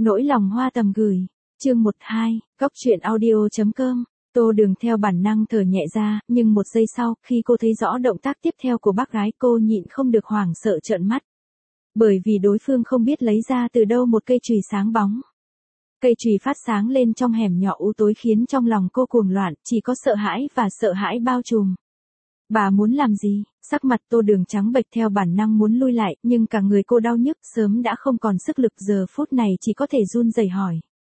Nỗi lòng hoa tầm gửi. Chương 12, Góc truyện audio.com. Tô Đường theo bản năng thở nhẹ ra, nhưng một giây sau, khi cô thấy rõ động tác tiếp theo của bác gái, cô nhịn không được hoảng sợ trợn mắt. Bởi vì đối phương không biết lấy ra từ đâu một cây chùy sáng bóng. Cây chùy phát sáng lên trong hẻm nhỏ u tối khiến trong lòng cô cuồng loạn, chỉ có sợ hãi và sợ hãi bao trùm. Bà muốn làm gì? Sắc mặt Tô Đường trắng bệch, theo bản năng muốn lui lại, nhưng cả người cô đau nhức, sớm đã không còn sức lực, giờ phút này chỉ có thể run rẩy hỏi.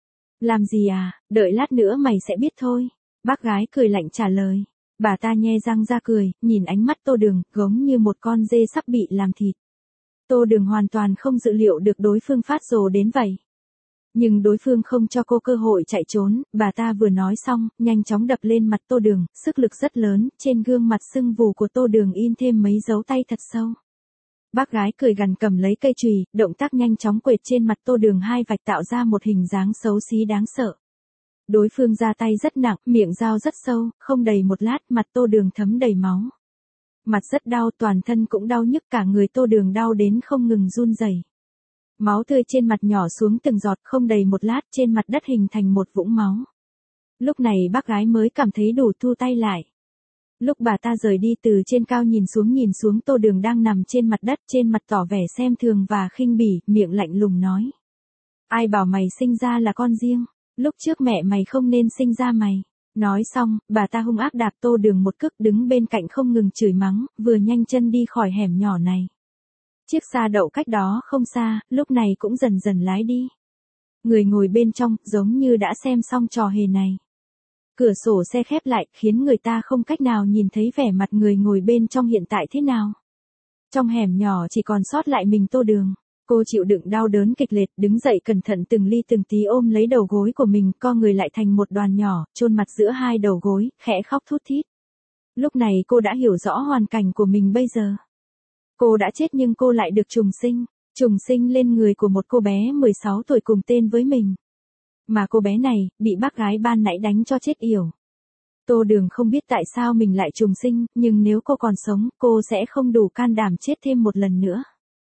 Làm gì à, đợi lát nữa mày sẽ biết thôi. Bác gái cười lạnh trả lời. Bà ta nhe răng ra cười, nhìn ánh mắt Tô Đường, giống như một con dê sắp bị làm thịt. Tô Đường hoàn toàn không dự liệu được đối phương phát rồ đến vậy. Nhưng đối phương không cho cô cơ hội chạy trốn, bà ta vừa nói xong, nhanh chóng đập lên mặt Tô Đường, sức lực rất lớn, trên gương mặt sưng vù của Tô Đường in thêm mấy dấu tay thật sâu. Bác gái cười gằn cầm lấy cây chùy, động tác nhanh chóng quệt trên mặt Tô Đường hai vạch tạo ra một hình dáng xấu xí đáng sợ. Đối phương ra tay rất nặng, miệng dao rất sâu, không đầy một lát mặt Tô Đường thấm đầy máu. Mặt rất đau, toàn thân cũng đau nhức, cả người Tô Đường đau đến không ngừng run rẩy. Máu tươi trên mặt nhỏ xuống từng giọt, không đầy một lát trên mặt đất hình thành một vũng máu. Lúc này bác gái mới cảm thấy đủ, thu tay lại. Lúc bà ta rời đi, từ trên cao nhìn xuống Tô Đường đang nằm trên mặt đất, trên mặt tỏ vẻ xem thường và khinh bỉ, miệng lạnh lùng nói. Ai bảo mày sinh ra là con riêng, lúc trước mẹ mày không nên sinh ra mày. Nói xong, bà ta hung ác đạp Tô Đường một cước, đứng bên cạnh không ngừng chửi mắng, vừa nhanh chân đi khỏi hẻm nhỏ này. Chiếc xa đậu cách đó không xa, lúc này cũng dần dần lái đi. Người ngồi bên trong, giống như đã xem xong trò hề này. Cửa sổ xe khép lại, khiến người ta không cách nào nhìn thấy vẻ mặt người ngồi bên trong hiện tại thế nào. Trong hẻm nhỏ chỉ còn sót lại mình Tô Đường. Cô chịu đựng đau đớn kịch liệt, đứng dậy cẩn thận từng ly từng tí ôm lấy đầu gối của mình, co người lại thành một đoàn nhỏ, chôn mặt giữa hai đầu gối, khẽ khóc thút thít. Lúc này cô đã hiểu rõ hoàn cảnh của mình bây giờ. Cô đã chết nhưng cô lại được trùng sinh lên người của một cô bé 16 tuổi cùng tên với mình. Mà cô bé này, bị bác gái ban nãy đánh cho chết yểu. Tô Đường không biết tại sao mình lại trùng sinh, nhưng nếu cô còn sống, cô sẽ không đủ can đảm chết thêm một lần nữa.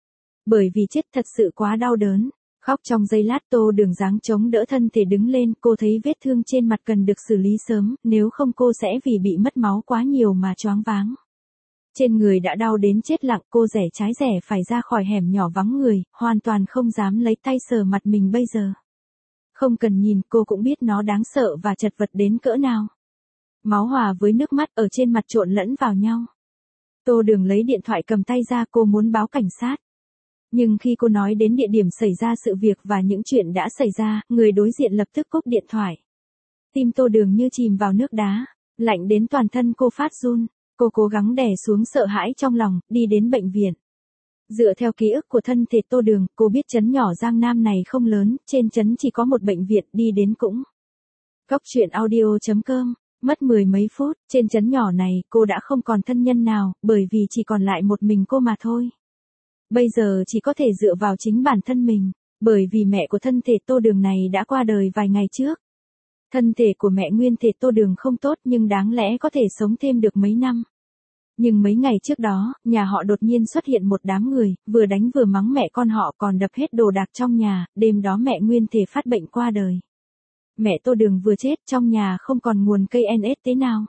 Bởi vì chết thật sự quá đau đớn. Khóc trong giây lát, Tô Đường giáng chống đỡ thân thể đứng lên, cô thấy vết thương trên mặt cần được xử lý sớm, nếu không cô sẽ vì bị mất máu quá nhiều mà choáng váng. Trên người đã đau đến chết lặng, cô rẻ trái rẻ phải ra khỏi hẻm nhỏ vắng người, hoàn toàn không dám lấy tay sờ mặt mình bây giờ. Không cần nhìn, cô cũng biết nó đáng sợ và chật vật đến cỡ nào. Máu hòa với nước mắt ở trên mặt trộn lẫn vào nhau. Tô Đường lấy điện thoại cầm tay ra, cô muốn báo cảnh sát. Nhưng khi cô nói đến địa điểm xảy ra sự việc và những chuyện đã xảy ra, người đối diện lập tức cúp điện thoại. Tim Tô Đường như chìm vào nước đá, lạnh đến toàn thân cô phát run. Cô cố gắng đè xuống sợ hãi trong lòng, đi đến bệnh viện. Dựa theo ký ức của thân thể Tô Đường, cô biết trấn nhỏ Giang Nam này không lớn, trên trấn chỉ có một bệnh viện, đi đến cũng. Góc truyện audio.com, mất mười mấy phút, trên trấn nhỏ này, cô đã không còn thân nhân nào, bởi vì chỉ còn lại một mình cô mà thôi. Bây giờ chỉ có thể dựa vào chính bản thân mình, bởi vì mẹ của thân thể Tô Đường này đã qua đời vài ngày trước. Thân thể của mẹ nguyên thể Tô Đường không tốt nhưng đáng lẽ có thể sống thêm được mấy năm. Nhưng mấy ngày trước đó, nhà họ đột nhiên xuất hiện một đám người, vừa đánh vừa mắng mẹ con họ, còn đập hết đồ đạc trong nhà, đêm đó mẹ nguyên thể phát bệnh qua đời. Mẹ Tô Đường vừa chết, trong nhà không còn nguồn cây NS nào.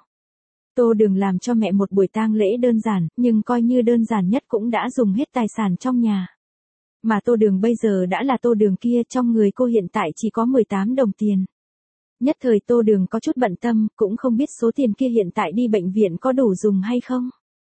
Tô Đường làm cho mẹ một buổi tang lễ đơn giản, nhưng coi như đơn giản nhất cũng đã dùng hết tài sản trong nhà. Mà Tô Đường bây giờ đã là Tô Đường kia, trong người cô hiện tại chỉ có 18 đồng tiền. Nhất thời Tô Đường có chút bận tâm, cũng không biết số tiền kia hiện tại đi bệnh viện có đủ dùng hay không.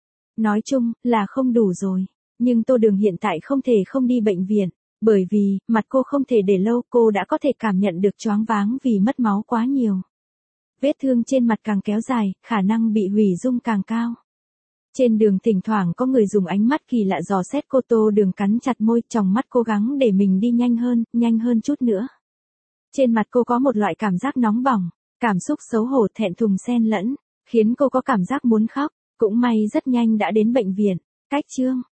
Nói chung, là không đủ rồi. Nhưng Tô Đường hiện tại không thể không đi bệnh viện. Bởi vì, mặt cô không thể để lâu, cô đã có thể cảm nhận được choáng váng vì mất máu quá nhiều. Vết thương trên mặt càng kéo dài, khả năng bị hủy dung càng cao. Trên đường thỉnh thoảng có người dùng ánh mắt kỳ lạ dò xét cô. Tô Đường cắn chặt môi, tròng mắt cố gắng để mình đi nhanh hơn chút nữa. Trên mặt cô có một loại cảm giác nóng bỏng, cảm xúc xấu hổ thẹn thùng xen lẫn, khiến cô có cảm giác muốn khóc. Cũng may rất nhanh đã đến bệnh viện. Cách chương